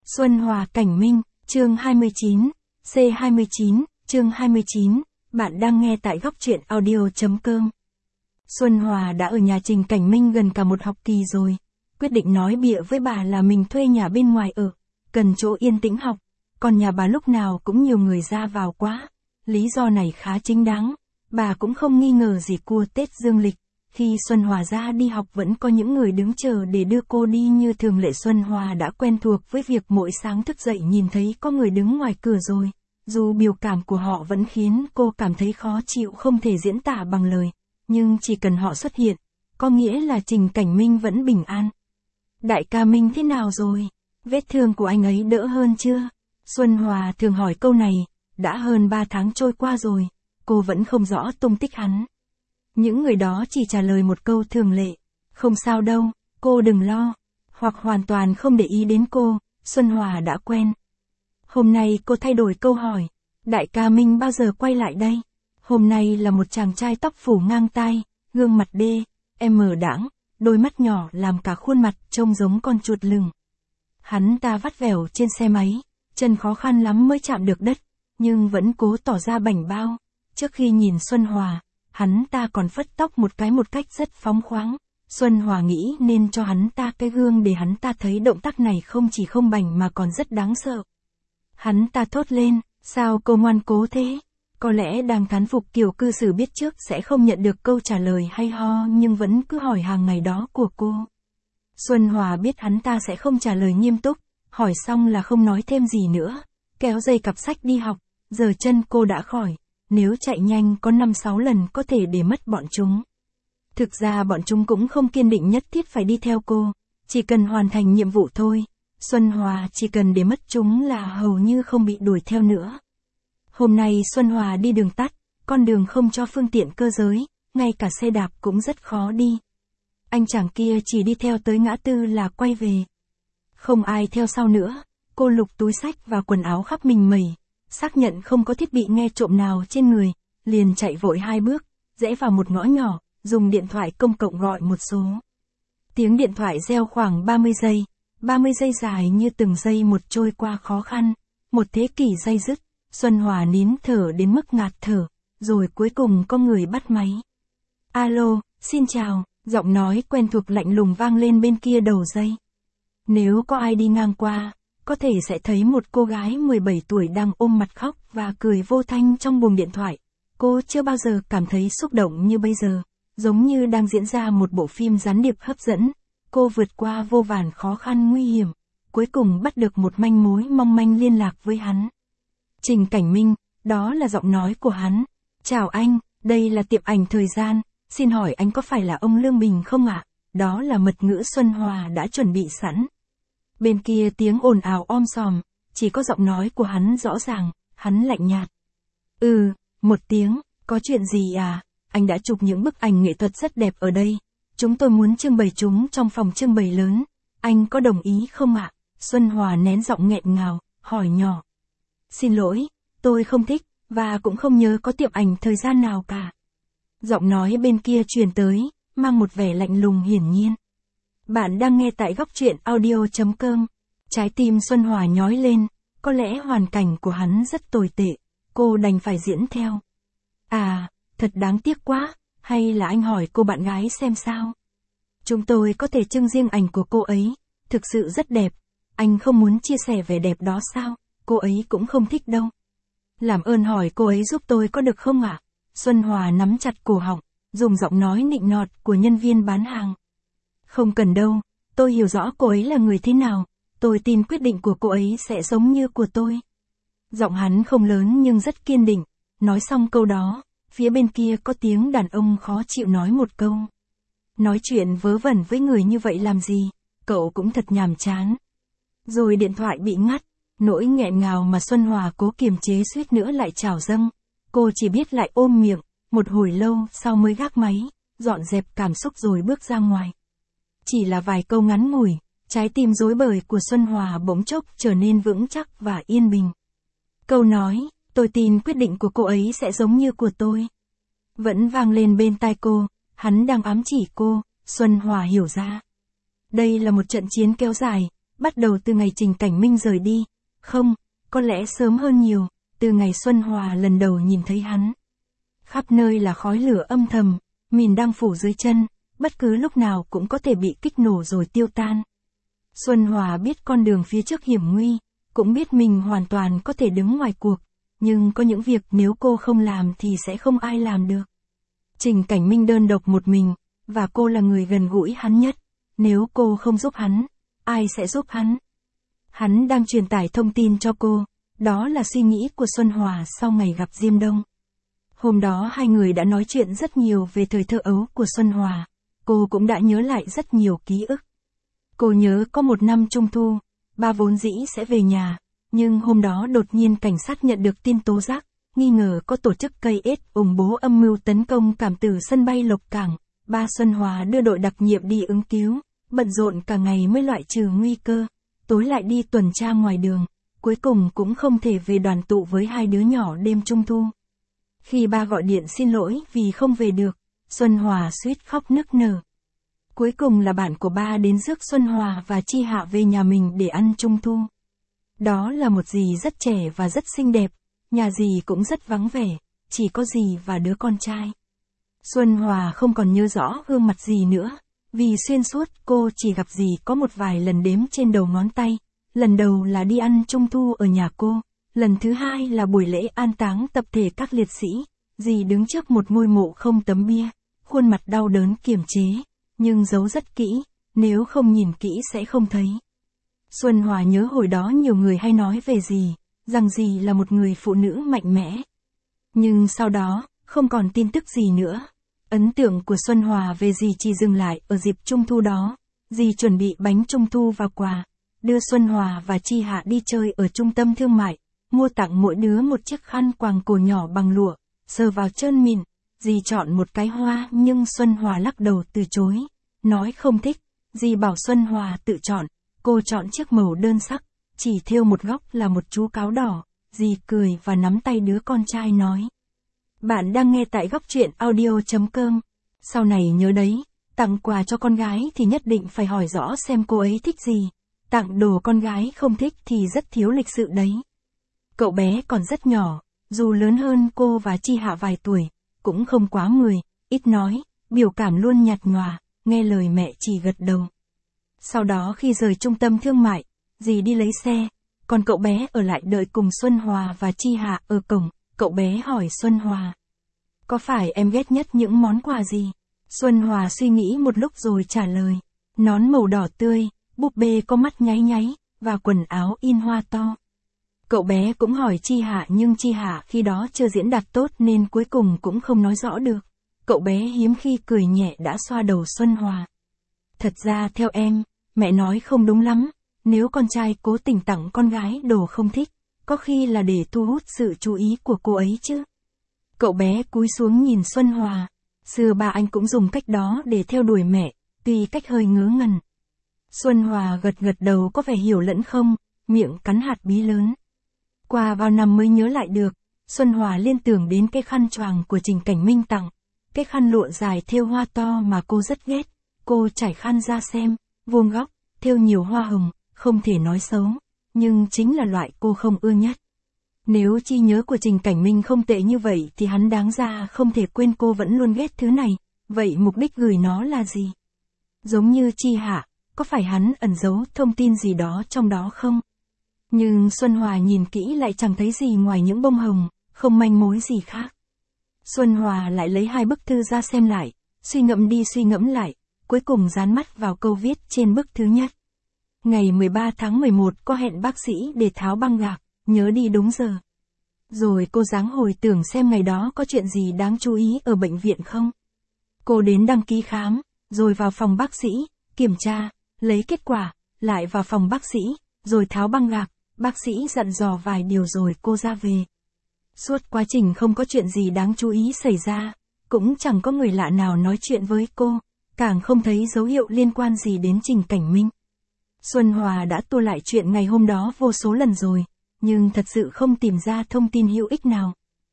Xuân Hòa Cảnh Minh, chương 29, C29, chương 29, bạn đang nghe tại góc truyện audio.com. Xuân Hòa đã ở nhà Trình Cảnh Minh gần cả một học kỳ rồi, quyết định nói bịa với bà là mình thuê nhà bên ngoài ở, cần chỗ yên tĩnh học, còn nhà bà lúc nào cũng nhiều người ra vào quá. Lý do này khá chính đáng, bà cũng không nghi ngờ gì cua Tết dương lịch. Khi Xuân Hòa ra đi học vẫn có những người đứng chờ để đưa cô đi như thường lệ. Xuân Hòa đã quen thuộc với việc mỗi sáng thức dậy nhìn thấy có người đứng ngoài cửa rồi. Dù biểu cảm của họ vẫn khiến cô cảm thấy khó chịu không thể diễn tả bằng lời, nhưng chỉ cần họ xuất hiện, có nghĩa là Trình Cảnh Minh vẫn bình an. Đại ca Minh thế nào rồi? Vết thương của anh ấy đỡ hơn chưa? Xuân Hòa thường hỏi câu này, đã hơn 3 tháng trôi qua rồi, cô vẫn không rõ tung tích hắn. Những người đó chỉ trả lời một câu thường lệ, không sao đâu, cô đừng lo, hoặc hoàn toàn không để ý đến cô. Xuân Hòa đã quen. Hôm nay cô thay đổi câu hỏi, đại ca Minh bao giờ quay lại đây? Hôm nay là một chàng trai tóc phủ ngang tai, gương mặt đãng, đôi mắt nhỏ làm cả khuôn mặt trông giống con chuột lửng. Hắn ta vắt vẻo trên xe máy, chân khó khăn lắm mới chạm được đất, nhưng vẫn cố tỏ ra bảnh bao. Trước khi nhìn Xuân Hòa, hắn ta còn phất tóc một cách rất phóng khoáng. Xuân Hòa nghĩ nên cho hắn ta cái gương để hắn ta thấy động tác này không chỉ không bảnh mà còn rất đáng sợ. Hắn ta thốt lên, sao cô ngoan cố thế? Có lẽ đang thán phục kiểu cư xử biết trước sẽ không nhận được câu trả lời hay ho nhưng vẫn cứ hỏi hàng ngày đó của cô. Xuân Hòa biết hắn ta sẽ không trả lời nghiêm túc, hỏi xong là không nói thêm gì nữa, kéo dây cặp sách đi học. Giờ chân cô đã khỏi, nếu chạy nhanh có 5-6 lần có thể để mất bọn chúng. Thực ra bọn chúng cũng không kiên định nhất thiết phải đi theo cô, chỉ cần hoàn thành nhiệm vụ thôi. Xuân Hòa chỉ cần để mất chúng là hầu như không bị đuổi theo nữa. Hôm nay Xuân Hòa đi đường tắt, con đường không cho phương tiện cơ giới, ngay cả xe đạp cũng rất khó đi. Anh chàng kia chỉ đi theo tới ngã tư là quay về. Không ai theo sau nữa, cô lục túi xách và quần áo khắp mình mẩy, xác nhận không có thiết bị nghe trộm nào trên người, liền chạy vội 2 bước, rẽ vào một ngõ nhỏ, dùng điện thoại công cộng gọi một số. Tiếng điện thoại reo khoảng 30 giây dài như từng giây một trôi qua khó khăn, một thế kỷ day dứt. Xuân Hòa nín thở đến mức ngạt thở, rồi cuối cùng có người bắt máy. Alo, xin chào, giọng nói quen thuộc lạnh lùng vang lên bên kia đầu dây. Nếu có ai đi ngang qua, có thể sẽ thấy một cô gái 17 tuổi đang ôm mặt khóc và cười vô thanh trong buồng điện thoại. Cô chưa bao giờ cảm thấy xúc động như bây giờ, giống như đang diễn ra một bộ phim gián điệp hấp dẫn. Cô vượt qua vô vàn khó khăn nguy hiểm, cuối cùng bắt được một manh mối mong manh liên lạc với hắn. Trình Cảnh Minh, đó là giọng nói của hắn. Chào anh, đây là tiệm ảnh thời gian, xin hỏi anh có phải là ông Lương Bình không ạ? Đó là mật ngữ Xuân Hòa đã chuẩn bị sẵn. Bên kia tiếng ồn ào sòm, chỉ có giọng nói của hắn rõ ràng, hắn lạnh nhạt. Một tiếng, có chuyện gì à? Anh đã chụp những bức ảnh nghệ thuật rất đẹp ở đây. Chúng tôi muốn trưng bày chúng trong phòng trưng bày lớn. Anh có đồng ý không ạ? Xuân Hòa nén giọng nghẹn ngào, hỏi nhỏ. Xin lỗi, tôi không thích, và cũng không nhớ có tiệm ảnh thời gian nào cả. Giọng nói bên kia truyền tới, mang một vẻ lạnh lùng hiển nhiên. Bạn đang nghe tại góc truyện audio.com. Trái tim Xuân Hòa nhói lên, có lẽ hoàn cảnh của hắn rất tồi tệ, cô đành phải diễn theo. À, thật đáng tiếc quá, hay là anh hỏi cô bạn gái xem sao? Chúng tôi có thể trưng riêng ảnh của cô ấy, thực sự rất đẹp, anh không muốn chia sẻ vẻ đẹp đó sao? Cô ấy cũng không thích đâu. Làm ơn hỏi cô ấy giúp tôi có được không ạ? Xuân Hòa nắm chặt cổ họng, dùng giọng nói nịnh nọt của nhân viên bán hàng. Không cần đâu, tôi hiểu rõ cô ấy là người thế nào, tôi tin quyết định của cô ấy sẽ giống như của tôi. Giọng hắn không lớn nhưng rất kiên định, nói xong câu đó, phía bên kia có tiếng đàn ông khó chịu nói một câu. Nói chuyện vớ vẩn với người như vậy làm gì, cậu cũng thật nhàm chán. Rồi điện thoại bị ngắt. Nỗi nghẹn ngào mà Xuân Hòa cố kiềm chế suýt nữa lại trào dâng. Cô chỉ biết lại ôm miệng, một hồi lâu sau mới gác máy, dọn dẹp cảm xúc rồi bước ra ngoài. Chỉ là vài câu ngắn ngủi, trái tim rối bời của Xuân Hòa bỗng chốc trở nên vững chắc và yên bình. Câu nói, tôi tin quyết định của cô ấy sẽ giống như của tôi, vẫn vang lên bên tai cô, hắn đang ám chỉ cô. Xuân Hòa hiểu ra. Đây là một trận chiến kéo dài, bắt đầu từ ngày Trình Cảnh Minh rời đi. Không, có lẽ sớm hơn nhiều, từ ngày Xuân Hòa lần đầu nhìn thấy hắn. Khắp nơi là khói lửa âm thầm, mìn đang phủ dưới chân, bất cứ lúc nào cũng có thể bị kích nổ rồi tiêu tan. Xuân Hòa biết con đường phía trước hiểm nguy, cũng biết mình hoàn toàn có thể đứng ngoài cuộc, nhưng có những việc nếu cô không làm thì sẽ không ai làm được. Trình Cảnh Minh đơn độc một mình, và cô là người gần gũi hắn nhất, nếu cô không giúp hắn, ai sẽ giúp hắn? Hắn đang truyền tải thông tin cho cô, đó là suy nghĩ của Xuân Hòa sau ngày gặp Diêm Đông. Hôm đó hai người đã nói chuyện rất nhiều về thời thơ ấu của Xuân Hòa, cô cũng đã nhớ lại rất nhiều ký ức. Cô nhớ có một năm Trung thu, ba vốn dĩ sẽ về nhà, nhưng hôm đó đột nhiên cảnh sát nhận được tin tố giác, nghi ngờ có tổ chức cây ết ủng bố âm mưu tấn công cảm tử sân bay Lộc Cảng. Ba Xuân Hòa đưa đội đặc nhiệm đi ứng cứu, bận rộn cả ngày mới loại trừ nguy cơ, tối lại đi tuần tra ngoài đường, cuối cùng cũng không thể về đoàn tụ với hai đứa nhỏ đêm Trung thu. Khi ba gọi điện xin lỗi vì không về được, Xuân Hòa suýt khóc nức nở. Cuối cùng là bạn của ba đến rước Xuân Hòa và Chi Hạ về nhà mình để ăn Trung thu. Đó là một dì rất trẻ và rất xinh đẹp, nhà dì cũng rất vắng vẻ, chỉ có dì và đứa con trai. Xuân Hòa không còn nhớ rõ gương mặt dì nữa, vì xuyên suốt cô chỉ gặp dì có một vài lần đếm trên đầu ngón tay. Lần đầu là đi ăn Trung thu ở nhà cô, lần thứ hai là buổi lễ an táng tập thể các liệt sĩ, dì đứng trước một ngôi mộ không tấm bia, khuôn mặt đau đớn kiềm chế, nhưng giấu rất kỹ, nếu không nhìn kỹ sẽ không thấy. Xuân Hòa nhớ hồi đó nhiều người hay nói về dì, rằng dì là một người phụ nữ mạnh mẽ. Nhưng sau đó, không còn tin tức gì nữa. Ấn tượng của Xuân Hòa về dì chỉ dừng lại ở dịp Trung thu đó. Dì chuẩn bị bánh Trung thu và quà, đưa Xuân Hòa và Chi Hạ đi chơi ở trung tâm thương mại, mua tặng mỗi đứa một chiếc khăn quàng cổ nhỏ bằng lụa, sờ vào trơn mịn. Dì chọn một cái hoa nhưng Xuân Hòa lắc đầu từ chối, nói không thích. Dì bảo Xuân Hòa tự chọn, cô chọn chiếc màu đơn sắc, chỉ thêu một góc là một chú cáo đỏ. Dì cười và nắm tay đứa con trai nói. Bạn đang nghe tại góc truyện audio.com. Sau này nhớ đấy, tặng quà cho con gái thì nhất định phải hỏi rõ xem cô ấy thích gì. Tặng đồ con gái không thích thì rất thiếu lịch sự đấy. Cậu bé còn rất nhỏ, dù lớn hơn cô và Chi Hạ vài tuổi, cũng không quá 10, ít nói, biểu cảm luôn nhạt nhòa, nghe lời mẹ chỉ gật đầu. Sau đó khi rời trung tâm thương mại, dì đi lấy xe, còn cậu bé ở lại đợi cùng Xuân Hòa và Chi Hạ ở cổng. Cậu bé hỏi Xuân Hòa. Có phải em ghét nhất những món quà gì? Xuân Hòa suy nghĩ một lúc rồi trả lời. Nón màu đỏ tươi, búp bê có mắt nháy nháy, và quần áo in hoa to. Cậu bé cũng hỏi Chi Hạ nhưng Chi Hạ khi đó chưa diễn đạt tốt nên cuối cùng cũng không nói rõ được. Cậu bé hiếm khi cười nhẹ đã xoa đầu Xuân Hòa. Thật ra theo em, mẹ nói không đúng lắm, nếu con trai cố tình tặng con gái đồ không thích, có khi là để thu hút sự chú ý của cô ấy chứ. Cậu bé cúi xuống nhìn Xuân Hòa. Xưa ba anh cũng dùng cách đó để theo đuổi mẹ, tuy cách hơi ngớ ngẩn. Xuân Hòa gật gật đầu có vẻ hiểu lẫn không, miệng cắn hạt bí lớn. Qua bao năm mới nhớ lại được, Xuân Hòa liên tưởng đến cái khăn choàng của Trình Cảnh Minh tặng. Cái khăn lụa dài thêu hoa to mà cô rất ghét. Cô trải khăn ra xem, vuông góc, thêu nhiều hoa hồng, không thể nói xấu. Nhưng chính là loại cô không ưa nhất. Nếu trí nhớ của Trình Cảnh Minh không tệ như vậy thì hắn đáng ra không thể quên cô vẫn luôn ghét thứ này. Vậy mục đích gửi nó là gì? Giống như Chi Hạ, có phải hắn ẩn giấu thông tin gì đó trong đó không? Nhưng Xuân Hòa nhìn kỹ lại chẳng thấy gì ngoài những bông hồng, không manh mối gì khác. Xuân Hòa lại lấy hai bức thư ra xem lại, suy ngẫm đi suy ngẫm lại, cuối cùng dán mắt vào câu viết trên bức thứ nhất. Ngày 13 tháng 11 có hẹn bác sĩ để tháo băng gạc, nhớ đi đúng giờ. Rồi cô dáng hồi tưởng xem ngày đó có chuyện gì đáng chú ý ở bệnh viện không. Cô đến đăng ký khám, rồi vào phòng bác sĩ, kiểm tra, lấy kết quả, lại vào phòng bác sĩ, rồi tháo băng gạc, bác sĩ dặn dò vài điều rồi cô ra về. Suốt quá trình không có chuyện gì đáng chú ý xảy ra, cũng chẳng có người lạ nào nói chuyện với cô, càng không thấy dấu hiệu liên quan gì đến Trình Cảnh Minh. Xuân Hòa đã tua lại chuyện ngày hôm đó vô số lần rồi, nhưng thật sự không tìm ra thông tin hữu ích nào.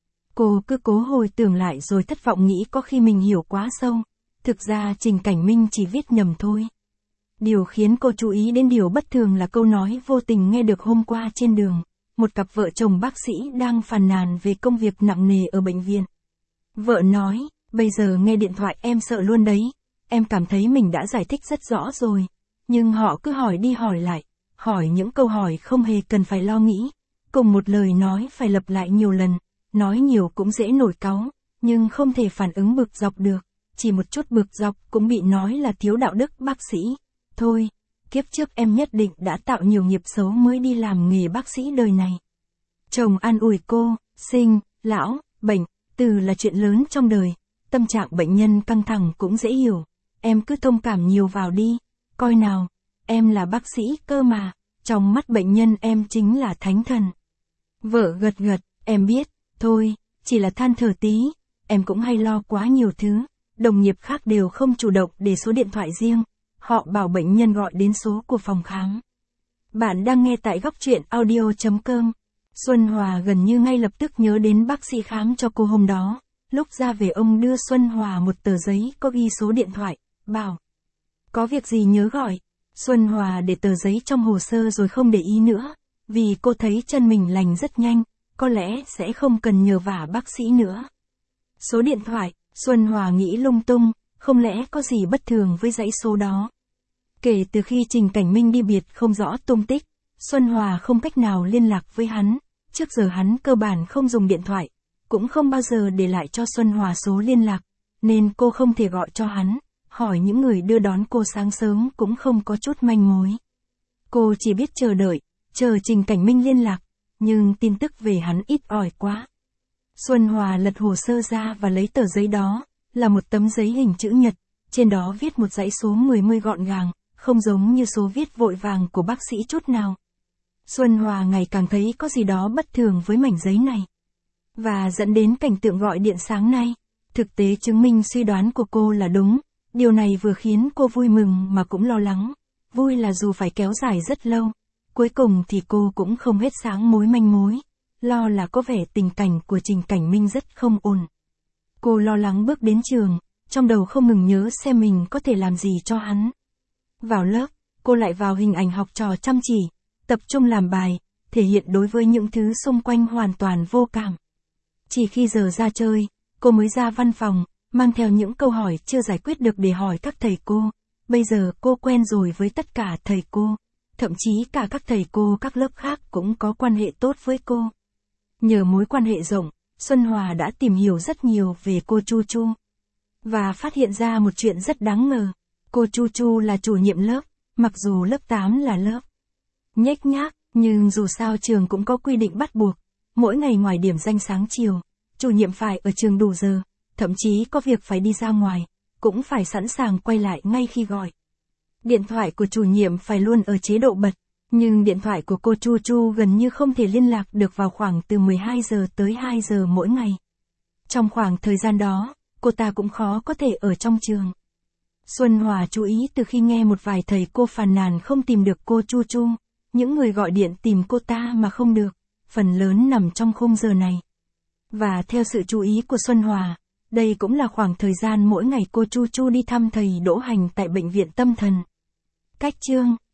Cô cứ cố hồi tưởng lại rồi thất vọng nghĩ có khi mình hiểu quá sâu, thực ra Trình Cảnh Minh chỉ viết nhầm thôi. Điều khiến cô chú ý đến điều bất thường là câu nói vô tình nghe được hôm qua trên đường. Một cặp vợ chồng bác sĩ đang phàn nàn về công việc nặng nề ở bệnh viện. Vợ nói, bây giờ nghe điện thoại em sợ luôn đấy. Em cảm thấy mình đã giải thích rất rõ rồi. Nhưng họ cứ hỏi đi hỏi lại. Hỏi những câu hỏi không hề cần phải lo nghĩ. Cùng một lời nói phải lặp lại nhiều lần. Nói nhiều cũng dễ nổi cáu. Nhưng không thể phản ứng bực dọc được. Chỉ một chút bực dọc cũng bị nói là thiếu đạo đức bác sĩ. Thôi, kiếp trước em nhất định đã tạo nhiều nghiệp xấu mới đi làm nghề bác sĩ đời này. Chồng an ủi cô, sinh, lão, bệnh, từ là chuyện lớn trong đời. Tâm trạng bệnh nhân căng thẳng cũng dễ hiểu. Em cứ thông cảm nhiều vào đi. Coi nào, em là bác sĩ cơ mà. Trong mắt bệnh nhân em chính là thánh thần. Vợ gật gật, em biết, thôi, chỉ là than thở tí. Em cũng hay lo quá nhiều thứ. Đồng nghiệp khác đều không chủ động để số điện thoại riêng. Họ bảo bệnh nhân gọi đến số của phòng khám. Bạn đang nghe tại góc truyện audio.com. Xuân Hòa gần như ngay lập tức nhớ đến bác sĩ khám cho cô hôm đó. Lúc ra về ông đưa Xuân Hòa một tờ giấy có ghi số điện thoại, bảo. Có việc gì nhớ gọi. Xuân Hòa để tờ giấy trong hồ sơ rồi không để ý nữa. Vì cô thấy chân mình lành rất nhanh, có lẽ sẽ không cần nhờ vả bác sĩ nữa. Số điện thoại, Xuân Hòa nghĩ lung tung, không lẽ có gì bất thường với dãy số đó. Kể từ khi Trình Cảnh Minh đi biệt không rõ tung tích, Xuân Hòa không cách nào liên lạc với hắn. Trước giờ hắn cơ bản không dùng điện thoại, cũng không bao giờ để lại cho Xuân Hòa số liên lạc, nên cô không thể gọi cho hắn, hỏi những người đưa đón cô sáng sớm cũng không có chút manh mối. Cô chỉ biết chờ đợi, chờ Trình Cảnh Minh liên lạc, nhưng tin tức về hắn ít ỏi quá. Xuân Hòa lật hồ sơ ra và lấy tờ giấy đó, là một tấm giấy hình chữ nhật, trên đó viết một dãy số 10 gọn gàng, không giống như số viết vội vàng của bác sĩ chút nào. Xuân Hòa ngày càng thấy có gì đó bất thường với mảnh giấy này. Và dẫn đến cảnh tượng gọi điện sáng nay. Thực tế chứng minh suy đoán của cô là đúng. Điều này vừa khiến cô vui mừng mà cũng lo lắng. Vui là dù phải kéo dài rất lâu. Cuối cùng thì cô cũng không hết sáng mối manh mối. Lo là có vẻ tình cảnh của Trình Cảnh Minh rất không ổn. Cô lo lắng bước đến trường, trong đầu không ngừng nhớ xem mình có thể làm gì cho hắn. Vào lớp, cô lại vào hình ảnh học trò chăm chỉ, tập trung làm bài, thể hiện đối với những thứ xung quanh hoàn toàn vô cảm. Chỉ khi giờ ra chơi, cô mới ra văn phòng, mang theo những câu hỏi chưa giải quyết được để hỏi các thầy cô. Bây giờ cô quen rồi với tất cả thầy cô, thậm chí cả các thầy cô các lớp khác cũng có quan hệ tốt với cô. Nhờ mối quan hệ rộng, Xuân Hòa đã tìm hiểu rất nhiều về cô Chu Chu. Và phát hiện ra một chuyện rất đáng ngờ. Cô Chu Chu là chủ nhiệm lớp, mặc dù lớp 8 là lớp nhếch nhác, nhưng dù sao trường cũng có quy định bắt buộc. Mỗi ngày ngoài điểm danh sáng chiều, chủ nhiệm phải ở trường đủ giờ, thậm chí có việc phải đi ra ngoài, cũng phải sẵn sàng quay lại ngay khi gọi. Điện thoại của chủ nhiệm phải luôn ở chế độ bật, nhưng điện thoại của cô Chu Chu gần như không thể liên lạc được vào khoảng từ 12 giờ tới 2 giờ mỗi ngày. Trong khoảng thời gian đó, cô ta cũng khó có thể ở trong trường. Xuân Hòa chú ý từ khi nghe một vài thầy cô phàn nàn không tìm được cô Chu Chu, những người gọi điện tìm cô ta mà không được, phần lớn nằm trong khung giờ này. Và theo sự chú ý của Xuân Hòa, đây cũng là khoảng thời gian mỗi ngày cô Chu Chu đi thăm thầy Đỗ Hành tại bệnh viện tâm thần. Cách chương